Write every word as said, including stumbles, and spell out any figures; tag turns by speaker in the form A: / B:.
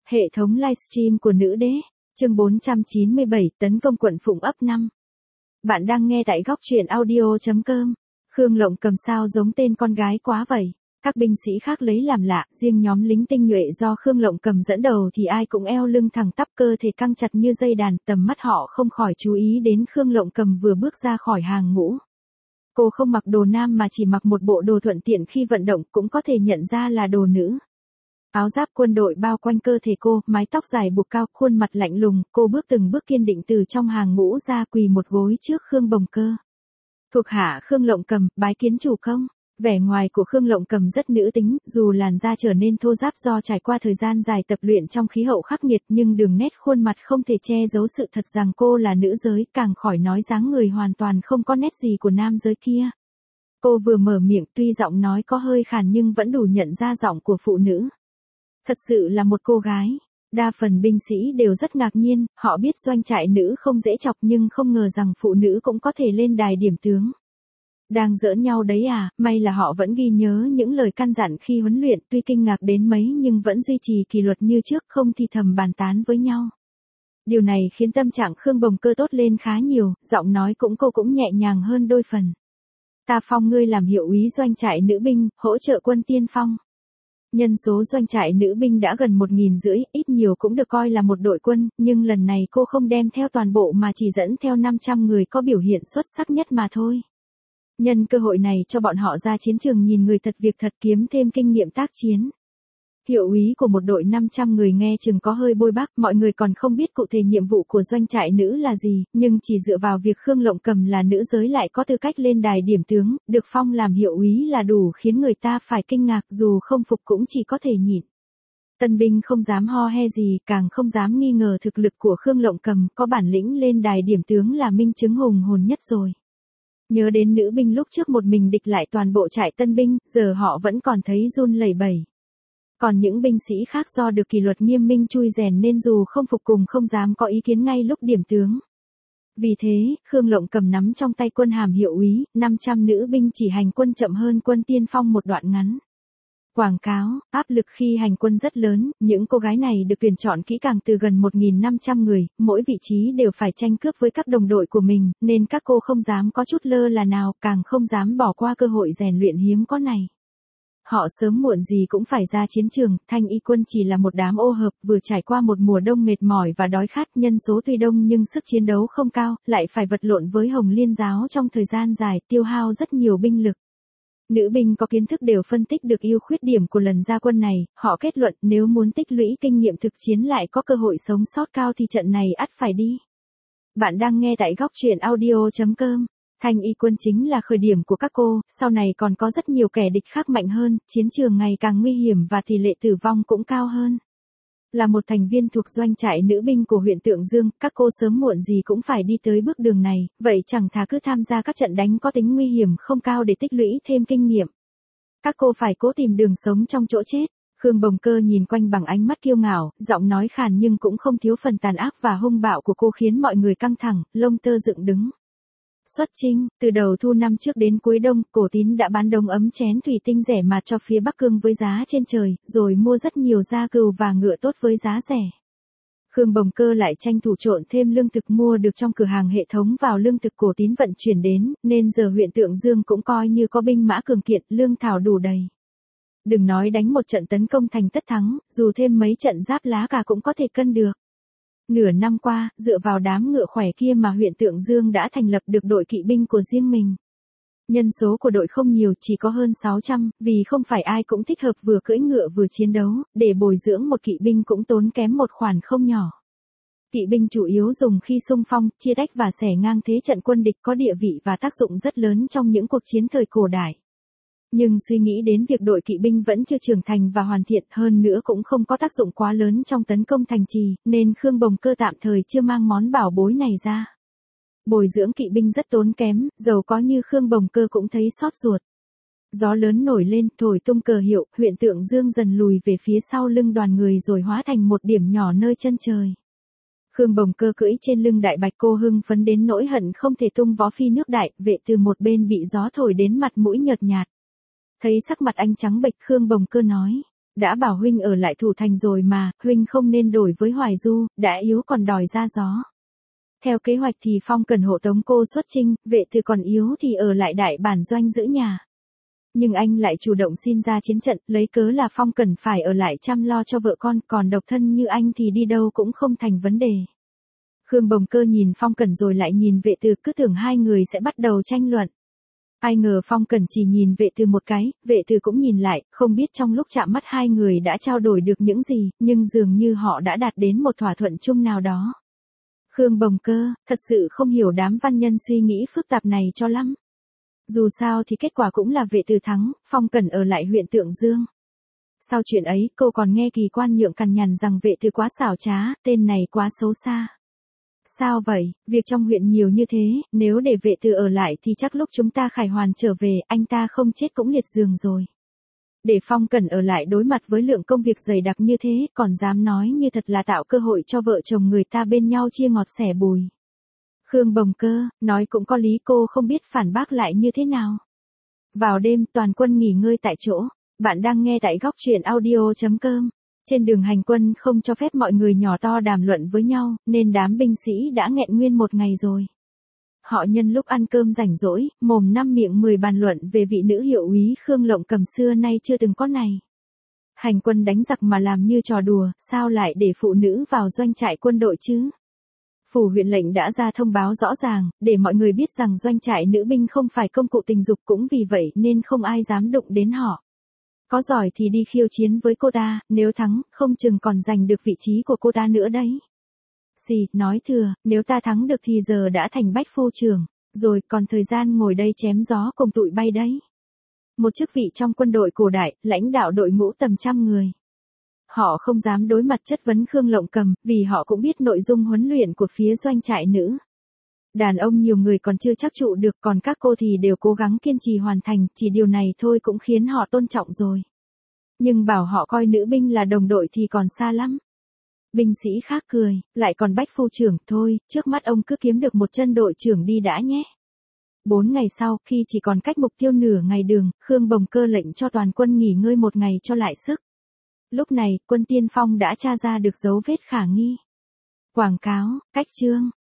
A: Hệ thống livestream của nữ đế, chương bốn trăm chín mươi bảy, tấn công quận Phụng ấp năm. Bạn đang nghe tại góc truyện audio chấm com. Khương Lộng Cầm sao giống tên con gái quá vậy. Các binh sĩ khác lấy làm lạ, riêng nhóm lính tinh nhuệ do Khương Lộng Cầm dẫn đầu thì ai cũng eo lưng thẳng tắp, cơ thể căng chặt như dây đàn, tầm mắt họ không khỏi chú ý đến Khương Lộng Cầm vừa bước ra khỏi hàng ngũ. Cô không mặc đồ nam mà chỉ mặc một bộ đồ thuận tiện khi vận động, cũng có thể nhận ra là đồ nữ. Áo giáp quân đội bao quanh cơ thể cô, mái tóc dài buộc cao, khuôn mặt lạnh lùng, cô bước từng bước kiên định từ trong hàng ngũ ra, quỳ một gối trước Khương Bồng Cơ. Thuộc hạ Khương Lộng Cầm, bái kiến chủ công. Vẻ ngoài của Khương Lộng Cầm rất nữ tính, dù làn da trở nên thô ráp do trải qua thời gian dài tập luyện trong khí hậu khắc nghiệt, nhưng đường nét khuôn mặt không thể che giấu sự thật rằng cô là nữ giới, càng khỏi nói dáng người hoàn toàn không có nét gì của nam giới kia. Cô vừa mở miệng, tuy giọng nói có hơi khàn nhưng vẫn đủ nhận ra giọng của phụ nữ. Thật sự là một cô gái. Đa phần binh sĩ đều rất ngạc nhiên, họ biết doanh trại nữ không dễ chọc nhưng không ngờ rằng phụ nữ cũng có thể lên đài điểm tướng. Đang giỡn nhau đấy à, may là họ vẫn ghi nhớ những lời căn dặn khi huấn luyện, tuy kinh ngạc đến mấy nhưng vẫn duy trì kỷ luật như trước, không thì thầm bàn tán với nhau. Điều này khiến tâm trạng Khương Bồng Cơ tốt lên khá nhiều, giọng nói cũng cô cũng nhẹ nhàng hơn đôi phần. Ta phong ngươi làm hiệu úy doanh trại nữ binh, hỗ trợ quân tiên phong. Nhân số doanh trại nữ binh đã gần một nghìn rưỡi, ít nhiều cũng được coi là một đội quân, nhưng lần này cô không đem theo toàn bộ mà chỉ dẫn theo năm trăm người có biểu hiện xuất sắc nhất mà thôi. Nhân cơ hội này cho bọn họ ra chiến trường nhìn người thật việc thật, kiếm thêm kinh nghiệm tác chiến. Hiệu úy của một đội năm trăm người nghe chừng có hơi bôi bác, mọi người còn không biết cụ thể nhiệm vụ của doanh trại nữ là gì, nhưng chỉ dựa vào việc Khương Lộng Cầm là nữ giới lại có tư cách lên đài điểm tướng, được phong làm hiệu úy là đủ khiến người ta phải kinh ngạc, dù không phục cũng chỉ có thể nhịn. Tân binh không dám ho he gì, càng không dám nghi ngờ thực lực của Khương Lộng Cầm, có bản lĩnh lên đài điểm tướng là minh chứng hùng hồn nhất rồi. Nhớ đến nữ binh lúc trước một mình địch lại toàn bộ trại tân binh, giờ họ vẫn còn thấy run lẩy bẩy. Còn những binh sĩ khác do được kỷ luật nghiêm minh chui rèn nên dù không phục cùng không dám có ý kiến ngay lúc điểm tướng. Vì thế, Khương Lộng Cầm nắm trong tay quân hàm hiệu úy, năm trăm nữ binh chỉ hành quân chậm hơn quân tiên phong một đoạn ngắn. Quảng cáo, áp lực khi hành quân rất lớn, những cô gái này được tuyển chọn kỹ càng từ gần một nghìn năm trăm người, mỗi vị trí đều phải tranh cướp với các đồng đội của mình, nên các cô không dám có chút lơ là nào, càng không dám bỏ qua cơ hội rèn luyện hiếm có này. Họ sớm muộn gì cũng phải ra chiến trường, thanh y quân chỉ là một đám ô hợp, vừa trải qua một mùa đông mệt mỏi và đói khát, nhân số tuy đông nhưng sức chiến đấu không cao, lại phải vật lộn với Hồng Liên giáo trong thời gian dài, tiêu hao rất nhiều binh lực. Nữ binh có kiến thức đều phân tích được ưu khuyết điểm của lần ra quân này, họ kết luận nếu muốn tích lũy kinh nghiệm thực chiến lại có cơ hội sống sót cao thì trận này ắt phải đi. Bạn đang nghe tại góc truyện audio chấm com. Thanh y quân chính là khởi điểm của các cô, sau này còn có rất nhiều kẻ địch khác mạnh hơn, chiến trường ngày càng nguy hiểm và tỷ lệ tử vong cũng cao hơn. Là một thành viên thuộc doanh trại nữ binh của huyện Tượng Dương, các cô sớm muộn gì cũng phải đi tới bước đường này, vậy chẳng thà cứ tham gia các trận đánh có tính nguy hiểm không cao để tích lũy thêm kinh nghiệm. Các cô phải cố tìm đường sống trong chỗ chết. Khương Bồng Cơ nhìn quanh bằng ánh mắt kiêu ngạo, giọng nói khàn nhưng cũng không thiếu phần tàn ác và hung bạo của cô khiến mọi người căng thẳng, lông tơ dựng đứng. Xuất chinh, từ đầu thu năm trước đến cuối đông, Cổ Tín đã bán đông ấm chén thủy tinh rẻ mạt cho phía Bắc Cương với giá trên trời, rồi mua rất nhiều da cừu và ngựa tốt với giá rẻ. Khương Bồng Cơ lại tranh thủ trộn thêm lương thực mua được trong cửa hàng hệ thống vào lương thực Cổ Tín vận chuyển đến, nên giờ huyện Tượng Dương cũng coi như có binh mã cường kiện, lương thảo đủ đầy. Đừng nói đánh một trận tấn công thành tất thắng, dù thêm mấy trận giáp lá cả cũng có thể cân được. Nửa năm qua, dựa vào đám ngựa khỏe kia mà huyện Tượng Dương đã thành lập được đội kỵ binh của riêng mình. Nhân số của đội không nhiều, chỉ có hơn sáu trăm, vì không phải ai cũng thích hợp vừa cưỡi ngựa vừa chiến đấu, để bồi dưỡng một kỵ binh cũng tốn kém một khoản không nhỏ. Kỵ binh chủ yếu dùng khi xung phong, chia tách và xẻ ngang thế trận quân địch, có địa vị và tác dụng rất lớn trong những cuộc chiến thời cổ đại. Nhưng suy nghĩ đến việc đội kỵ binh vẫn chưa trưởng thành và hoàn thiện, hơn nữa cũng không có tác dụng quá lớn trong tấn công thành trì, nên Khương Bồng Cơ tạm thời chưa mang món bảo bối này ra. Bồi dưỡng kỵ binh rất tốn kém, dầu có như Khương Bồng Cơ cũng thấy xót ruột. Gió lớn nổi lên, thổi tung cờ hiệu, huyện Tượng Dương dần lùi về phía sau lưng đoàn người rồi hóa thành một điểm nhỏ nơi chân trời. Khương Bồng Cơ cưỡi trên lưng đại bạch, cô hưng phấn đến nỗi hận không thể tung vó phi nước đại, vệ từ một bên bị gió thổi đến mặt mũi nhợt nhạt. Thấy sắc mặt anh trắng bệch, Khương Bồng Cơ nói, Đã bảo huynh ở lại thủ thành rồi mà, huynh không nên đổi với Hoài Du, đã yếu còn đòi ra gió. Theo kế hoạch thì Phong cần hộ tống cô xuất chinh, vệ từ còn yếu thì ở lại đại bản doanh giữ nhà. Nhưng anh lại chủ động xin ra chiến trận, lấy cớ là Phong cần phải ở lại chăm lo cho vợ con, còn độc thân như anh thì đi đâu cũng không thành vấn đề. Khương Bồng Cơ nhìn Phong Cẩn rồi lại nhìn vệ từ, cứ tưởng hai người sẽ bắt đầu tranh luận. Ai ngờ Phong Cẩn chỉ nhìn vệ từ một cái, vệ từ cũng nhìn lại, không biết trong lúc chạm mắt hai người đã trao đổi được những gì, nhưng dường như họ đã đạt đến một thỏa thuận chung nào đó. Khương Bồng Cơ, thật sự không hiểu đám văn nhân suy nghĩ phức tạp này cho lắm. Dù sao thì kết quả cũng là vệ từ thắng, Phong Cẩn ở lại huyện Tượng Dương. Sau chuyện ấy, cô còn nghe Kỳ Quan Nhượng cằn nhằn rằng vệ từ quá xảo trá, tên này quá xấu xa. Sao vậy, việc trong huyện nhiều như thế, nếu để vệ từ ở lại thì chắc lúc chúng ta khải hoàn trở về, anh ta không chết cũng liệt giường rồi. Để Phong Cẩn ở lại đối mặt với lượng công việc dày đặc như thế, còn dám nói như thật là tạo cơ hội cho vợ chồng người ta bên nhau chia ngọt sẻ bùi. Khương Bồng Cơ, nói cũng có lý, cô không biết phản bác lại như thế nào. Vào đêm, toàn quân nghỉ ngơi tại chỗ. Bạn đang nghe tại góc truyện audio chấm com. Trên đường hành quân không cho phép mọi người nhỏ to đàm luận với nhau, nên đám binh sĩ đã nghẹn nguyên một ngày rồi. Họ nhân lúc ăn cơm rảnh rỗi, mồm năm miệng mười bàn luận về vị nữ hiệu úy Khương Lộng Cầm xưa nay chưa từng có này. Hành quân đánh giặc mà làm như trò đùa, sao lại để phụ nữ vào doanh trại quân đội chứ? Phủ huyện lệnh đã ra thông báo rõ ràng, để mọi người biết rằng doanh trại nữ binh không phải công cụ tình dục, cũng vì vậy nên không ai dám đụng đến họ. Có giỏi thì đi khiêu chiến với cô ta, nếu thắng, không chừng còn giành được vị trí của cô ta nữa đấy. Gì, nói thừa, nếu ta thắng được thì giờ đã thành bách phu trưởng, rồi còn thời gian ngồi đây chém gió cùng tụi bay đấy. Một chức vị trong quân đội cổ đại, lãnh đạo đội ngũ tầm trăm người. Họ không dám đối mặt chất vấn Khương Lộng Cầm, vì họ cũng biết nội dung huấn luyện của phía doanh trại nữ. Đàn ông nhiều người còn chưa chắc trụ được, còn các cô thì đều cố gắng kiên trì hoàn thành, chỉ điều này thôi cũng khiến họ tôn trọng rồi. Nhưng bảo họ coi nữ binh là đồng đội thì còn xa lắm. Binh sĩ khác cười, lại còn bách phu trưởng, thôi, trước mắt ông cứ kiếm được một chân đội trưởng đi đã nhé. Bốn ngày sau, khi chỉ còn cách mục tiêu nửa ngày đường, Khương Bồng Cơ lệnh cho toàn quân nghỉ ngơi một ngày cho lại sức. Lúc này, quân tiên phong đã tra ra được dấu vết khả nghi. Quảng cáo, cách chương.